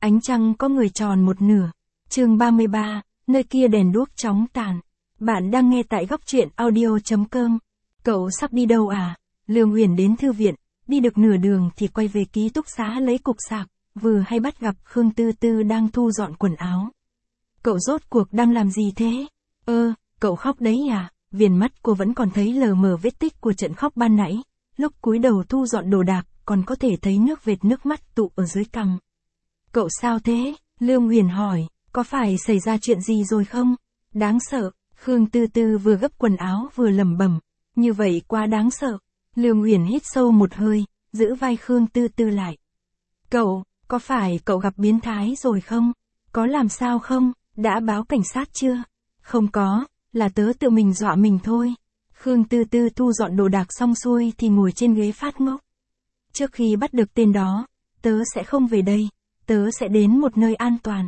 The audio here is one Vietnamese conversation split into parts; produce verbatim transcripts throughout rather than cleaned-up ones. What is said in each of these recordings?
Ánh trăng có người tròn một nửa. Chương ba mươi ba, nơi kia đèn đuốc chóng tàn. Bạn đang nghe tại góc truyện audio chấm com. Cậu sắp đi đâu à? Lương Huyền đến thư viện, đi được nửa đường thì quay về ký túc xá lấy cục sạc, vừa hay bắt gặp Khương Tư Tư đang thu dọn quần áo. Cậu rốt cuộc đang làm gì thế? Ơ, cậu khóc đấy à? Viền mắt cô vẫn còn thấy lờ mờ vết tích của trận khóc ban nãy, lúc cúi đầu thu dọn đồ đạc, còn có thể thấy nước vệt nước mắt tụ ở dưới cằm. Cậu sao thế? Lương Huyền hỏi, có phải xảy ra chuyện gì rồi không? Đáng sợ, Khương Tư Tư vừa gấp quần áo vừa lẩm bẩm, như vậy quá đáng sợ. Lương Huyền hít sâu một hơi, giữ vai Khương Tư Tư lại. Cậu, có phải cậu gặp biến thái rồi không? Có làm sao không? Đã báo cảnh sát chưa? Không có, là tớ tự mình dọa mình thôi. Khương Tư Tư thu dọn đồ đạc xong xuôi thì ngồi trên ghế phát ngốc. Trước khi bắt được tên đó, tớ sẽ không về đây, tớ sẽ đến một nơi an toàn.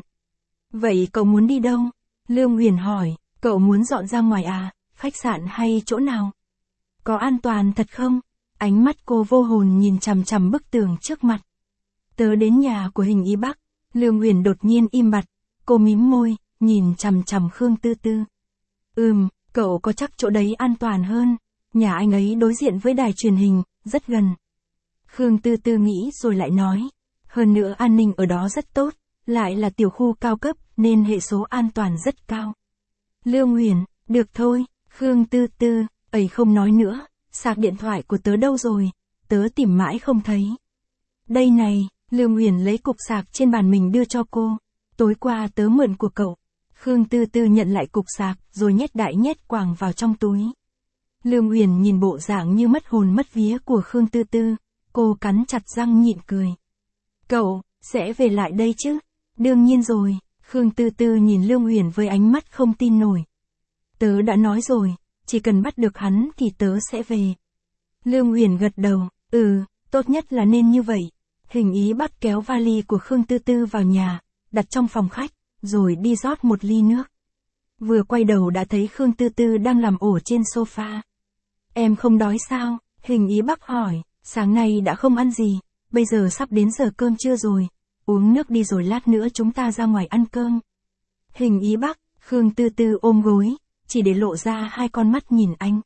Vậy cậu muốn đi đâu? Lương Huyền hỏi, cậu muốn dọn ra ngoài à, khách sạn hay chỗ nào? Có an toàn thật không? Ánh mắt cô vô hồn nhìn chằm chằm bức tường trước mặt. Tớ đến nhà của Hình Y Bắc. Lương Huyền đột nhiên im bặt, cô mím môi, nhìn chằm chằm Khương Tư Tư. Ừm, cậu có chắc chỗ đấy an toàn hơn, nhà anh ấy đối diện với đài truyền hình, rất gần. Khương Tư Tư nghĩ rồi lại nói, hơn nữa an ninh ở đó rất tốt, lại là tiểu khu cao cấp nên hệ số an toàn rất cao. Lương Huyền, được thôi. Khương Tư Tư, ấy không nói nữa, sạc điện thoại của tớ đâu rồi, tớ tìm mãi không thấy. Đây này, Lương Huyền lấy cục sạc trên bàn mình đưa cho cô, tối qua tớ mượn của cậu. Khương Tư Tư nhận lại cục sạc rồi nhét đại nhét quàng vào trong túi. Lương Huyền nhìn bộ dạng như mất hồn mất vía của Khương Tư Tư, cô cắn chặt răng nhịn cười. Cậu, sẽ về lại đây chứ? Đương nhiên rồi. Khương Tư Tư nhìn Lương Huyền với ánh mắt không tin nổi. Tớ đã nói rồi, chỉ cần bắt được hắn thì tớ sẽ về. Lương Huyền gật đầu, ừ, tốt nhất là nên như vậy. Hình Y Bắc kéo vali của Khương Tư Tư vào nhà, đặt trong phòng khách, rồi đi rót một ly nước. Vừa quay đầu đã thấy Khương Tư Tư đang làm ổ trên sofa. Em không đói sao? Hình Y Bắc hỏi, sáng nay đã không ăn gì, bây giờ sắp đến giờ cơm trưa rồi. Uống nước đi rồi lát nữa chúng ta ra ngoài ăn cơm. Hình Y Bắc, Khương Tư Tư ôm gối, chỉ để lộ ra hai con mắt nhìn anh.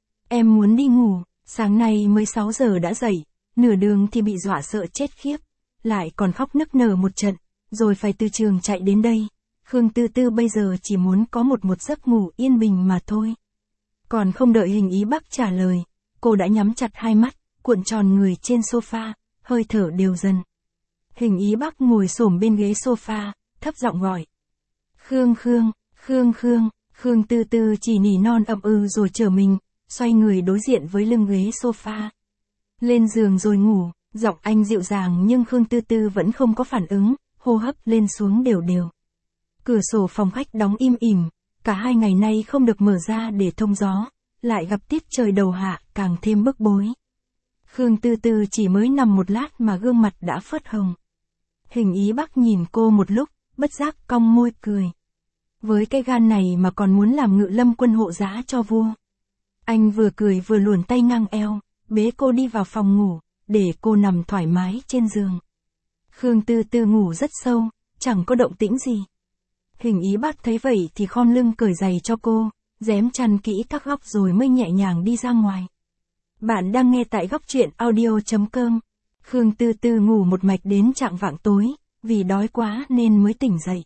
Em muốn đi ngủ, sáng nay mới sáu giờ đã dậy, nửa đường thì bị dọa sợ chết khiếp, lại còn khóc nức nở một trận, rồi phải từ trường chạy đến đây. Khương Tư Tư bây giờ chỉ muốn có một một giấc ngủ yên bình mà thôi. Còn không đợi Hình Y Bắc trả lời, cô đã nhắm chặt hai mắt, cuộn tròn người trên sofa, hơi thở đều dần. Hình Y Bắc ngồi xổm bên ghế sofa, thấp giọng gọi. Khương Khương, Khương Khương, Khương Tư Tư chỉ nỉ non ậm ừ rồi trở mình, xoay người đối diện với lưng ghế sofa. Lên giường rồi ngủ, giọng anh dịu dàng nhưng Khương Tư Tư vẫn không có phản ứng, hô hấp lên xuống đều đều. Cửa sổ phòng khách đóng im ỉm, cả hai ngày nay không được mở ra để thông gió, lại gặp tiết trời đầu hạ càng thêm bức bối. Khương Tư Tư chỉ mới nằm một lát mà gương mặt đã phớt hồng. Hình Y Bắc nhìn cô một lúc, bất giác cong môi cười. Với cái gan này mà còn muốn làm Ngự Lâm quân hộ giá cho vua. Anh vừa cười vừa luồn tay ngang eo, bế cô đi vào phòng ngủ, để cô nằm thoải mái trên giường. Khương Tư Tư ngủ rất sâu, chẳng có động tĩnh gì. Hình Y Bắc thấy vậy thì khom lưng cởi giày cho cô, rém chăn kỹ các góc rồi mới nhẹ nhàng đi ra ngoài. Bạn đang nghe tại góc truyện audio chấm com. Khương Tư Tư ngủ một mạch đến chạng vạng tối, vì đói quá nên mới tỉnh dậy.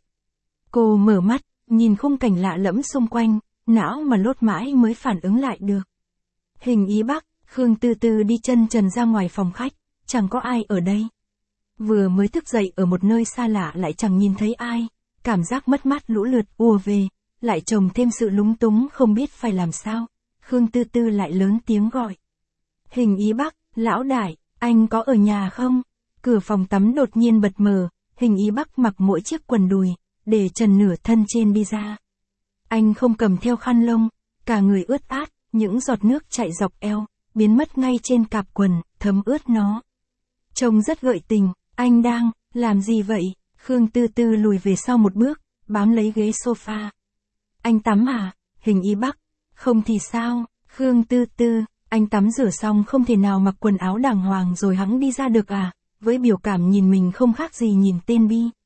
Cô mở mắt, nhìn khung cảnh lạ lẫm xung quanh, não mà lốt mãi mới phản ứng lại được. Hình Y Bắc, Khương Tư Tư đi chân trần ra ngoài phòng khách, chẳng có ai ở đây. Vừa mới thức dậy ở một nơi xa lạ lại chẳng nhìn thấy ai, cảm giác mất mát lũ lượt ùa về, lại chồng thêm sự lúng túng không biết phải làm sao. Khương Tư Tư lại lớn tiếng gọi. Hình Y Bắc, lão đại, anh có ở nhà không? Cửa phòng tắm đột nhiên bật mở, Hình Y Bắc mặc mỗi chiếc quần đùi, để trần nửa thân trên đi ra. Anh không cầm theo khăn lông, cả người ướt át, những giọt nước chạy dọc eo, biến mất ngay trên cạp quần, thấm ướt nó. Trông rất gợi tình, anh đang, làm gì vậy? Khương Tư Tư lùi về sau một bước, bám lấy ghế sofa. Anh tắm à? Hình Y Bắc, không thì sao? Khương Tư Tư, anh tắm rửa xong không thể nào mặc quần áo đàng hoàng rồi hẵng đi ra được à? Với biểu cảm nhìn mình không khác gì nhìn tên bi.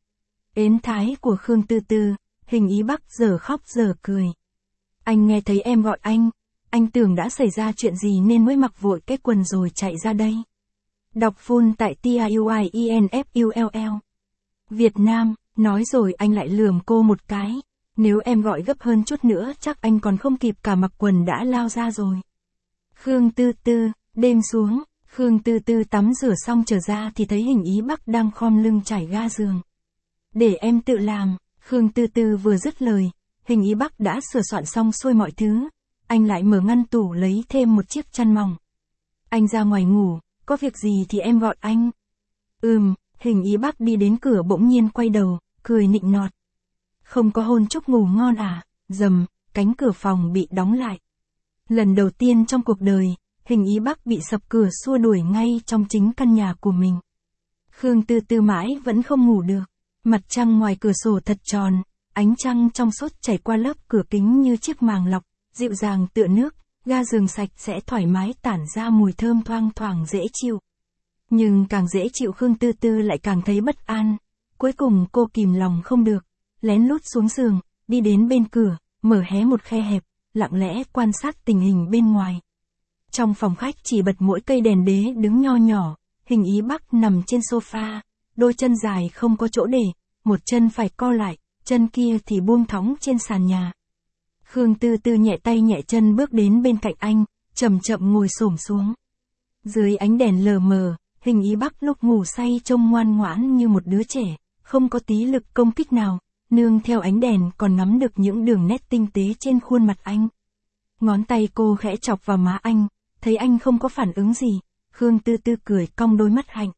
ến thái của Khương Tư Tư, Hình Ý Bắc giờ khóc giờ cười. Anh nghe thấy em gọi anh, anh tưởng đã xảy ra chuyện gì nên mới mặc vội cái quần rồi chạy ra đây. Đọc full tại T I U I E N F U L L. Việt Nam, nói rồi anh lại lườm cô một cái. Nếu em gọi gấp hơn chút nữa chắc anh còn không kịp cả mặc quần đã lao ra rồi. Khương Tư Tư, đêm xuống, Khương Tư Tư tắm rửa xong trở ra thì thấy Hình Ý Bắc đang khom lưng trải ga giường. Để em tự làm, Khương Tư Tư vừa dứt lời, Hình Ý Bắc đã sửa soạn xong xuôi mọi thứ. Anh lại mở ngăn tủ lấy thêm một chiếc chăn mỏng. Anh ra ngoài ngủ, có việc gì thì em gọi anh. Ừm, Hình Ý Bắc đi đến cửa bỗng nhiên quay đầu, cười nịnh nọt. Không có hôn chúc ngủ ngon à, rầm, cánh cửa phòng bị đóng lại. Lần đầu tiên trong cuộc đời, Hình Ý Bắc bị sập cửa xua đuổi ngay trong chính căn nhà của mình. Khương Tư Tư mãi vẫn không ngủ được. Mặt trăng ngoài cửa sổ thật tròn, ánh trăng trong suốt chảy qua lớp cửa kính như chiếc màng lọc, dịu dàng tựa nước, ga giường sạch sẽ thoải mái tản ra mùi thơm thoang thoảng dễ chịu. Nhưng càng dễ chịu Khương Tư Tư lại càng thấy bất an. Cuối cùng cô kìm lòng không được, lén lút xuống giường, đi đến bên cửa, mở hé một khe hẹp, lặng lẽ quan sát tình hình bên ngoài. Trong phòng khách chỉ bật mỗi cây đèn đế đứng nho nhỏ, Hình Ý Bắc nằm trên sofa, đôi chân dài không có chỗ để, một chân phải co lại, chân kia thì buông thõng trên sàn nhà. Khương Tư Tư nhẹ tay nhẹ chân bước đến bên cạnh anh, chậm chậm ngồi xổm xuống. Dưới ánh đèn lờ mờ, Hình Ý Bắc lúc ngủ say trông ngoan ngoãn như một đứa trẻ, không có tí lực công kích nào, nương theo ánh đèn còn ngắm được những đường nét tinh tế trên khuôn mặt anh. Ngón tay cô khẽ chọc vào má anh, thấy anh không có phản ứng gì, Khương Tư Tư cười cong đôi mắt hạnh.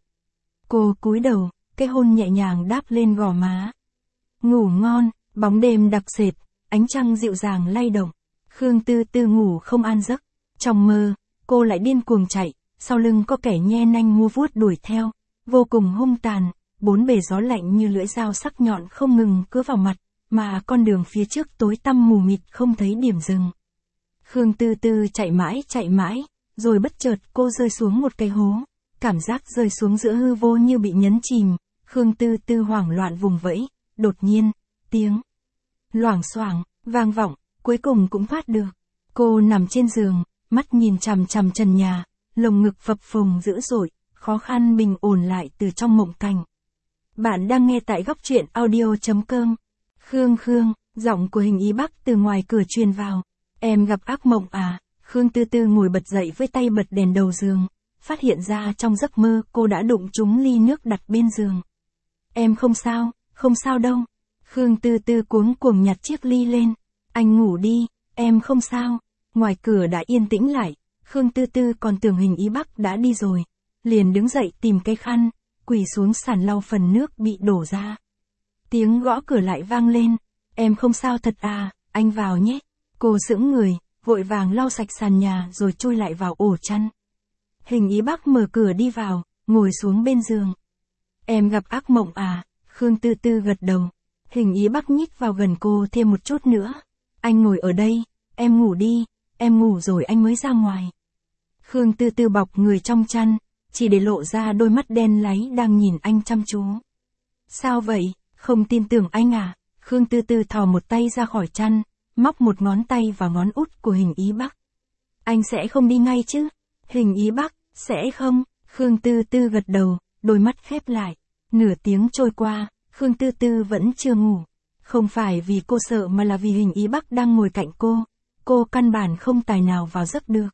Cô cúi đầu, cái hôn nhẹ nhàng đáp lên gò má. Ngủ ngon, bóng đêm đặc sệt, ánh trăng dịu dàng lay động. Khương Tư Tư ngủ không an giấc. Trong mơ, cô lại điên cuồng chạy, sau lưng có kẻ nhe nanh mua vuốt đuổi theo, vô cùng hung tàn, bốn bề gió lạnh như lưỡi dao sắc nhọn không ngừng cứa vào mặt, mà con đường phía trước tối tăm mù mịt không thấy điểm dừng. Khương Tư Tư chạy mãi chạy mãi, rồi bất chợt cô rơi xuống một cái hố, cảm giác rơi xuống giữa hư vô như bị nhấn chìm, Khương Tư Tư hoảng loạn vùng vẫy, đột nhiên, tiếng loảng xoảng vang vọng, cuối cùng cũng thoát được. Cô nằm trên giường, mắt nhìn chằm chằm trần nhà, lồng ngực phập phồng dữ dội, khó khăn bình ổn lại từ trong mộng cảnh. Bạn đang nghe tại góc truyện audio chấm com. Khương Khương, giọng của Hình Ý Bắc từ ngoài cửa truyền vào. Em gặp ác mộng à? Khương Tư Tư ngồi bật dậy với tay bật đèn đầu giường, phát hiện ra trong giấc mơ cô đã đụng trúng ly nước đặt bên giường. Em không sao, không sao đâu. Khương Tư Tư cuống cuồng nhặt chiếc ly lên. Anh ngủ đi, em không sao. Ngoài cửa đã yên tĩnh lại, Khương Tư Tư còn tưởng Hình Ý Bắc đã đi rồi. Liền đứng dậy tìm cái khăn, quỳ xuống sàn lau phần nước bị đổ ra. Tiếng gõ cửa lại vang lên. Em không sao thật à, anh vào nhé. Cô sững người, vội vàng lau sạch sàn nhà rồi chui lại vào ổ chăn. Hình Ý Bắc mở cửa đi vào, ngồi xuống bên giường. Em gặp ác mộng à? Khương Tư Tư gật đầu. Hình Ý Bắc nhích vào gần cô thêm một chút nữa. Anh ngồi ở đây, em ngủ đi, em ngủ rồi anh mới ra ngoài. Khương Tư Tư bọc người trong chăn, chỉ để lộ ra đôi mắt đen láy đang nhìn anh chăm chú. Sao vậy, không tin tưởng anh à? Khương Tư Tư thò một tay ra khỏi chăn, móc một ngón tay vào ngón út của Hình Ý Bắc. Anh sẽ không đi ngay chứ? Hình Ý Bắc, sẽ không? Khương Tư Tư gật đầu, đôi mắt khép lại. Nửa tiếng trôi qua, Khương Tư Tư vẫn chưa ngủ. Không phải vì cô sợ mà là vì Hình Ý Bắc đang ngồi cạnh cô. Cô căn bản không tài nào vào giấc được.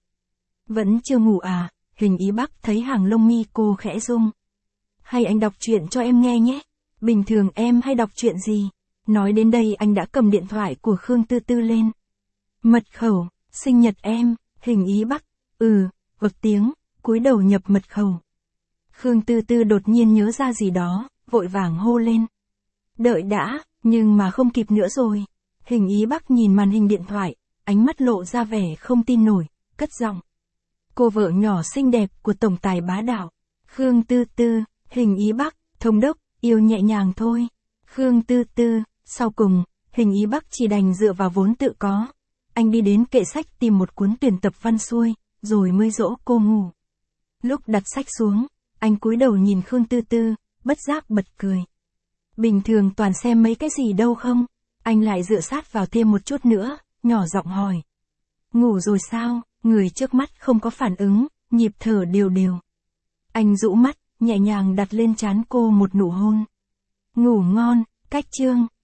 Vẫn chưa ngủ à? Hình Ý Bắc thấy hàng lông mi cô khẽ rung. Hay anh đọc truyện cho em nghe nhé. Bình thường em hay đọc truyện gì? Nói đến đây anh đã cầm điện thoại của Khương Tư Tư lên. Mật khẩu, sinh nhật em, Hình Ý Bắc. Ừ, bật tiếng, cúi đầu nhập mật khẩu. Khương Tư Tư đột nhiên nhớ ra gì đó, vội vàng hô lên. Đợi đã, nhưng mà không kịp nữa rồi. Hình Ý Bắc nhìn màn hình điện thoại, ánh mắt lộ ra vẻ không tin nổi, cất giọng. Cô vợ nhỏ xinh đẹp của tổng tài bá đạo. Khương Tư Tư, Hình Ý Bắc, thống đốc, yêu nhẹ nhàng thôi. Khương Tư Tư, sau cùng, Hình Ý Bắc chỉ đành dựa vào vốn tự có. Anh đi đến kệ sách tìm một cuốn tuyển tập văn xuôi, rồi mới dỗ cô ngủ. Lúc đặt sách xuống, anh cúi đầu nhìn Khương Tư Tư, bất giác bật cười. Bình thường toàn xem mấy cái gì đâu không? Anh lại dựa sát vào thêm một chút nữa, nhỏ giọng hỏi. Ngủ rồi sao? Người trước mắt không có phản ứng, nhịp thở đều đều. Anh rũ mắt, nhẹ nhàng đặt lên trán cô một nụ hôn. Ngủ ngon, Cách Chương.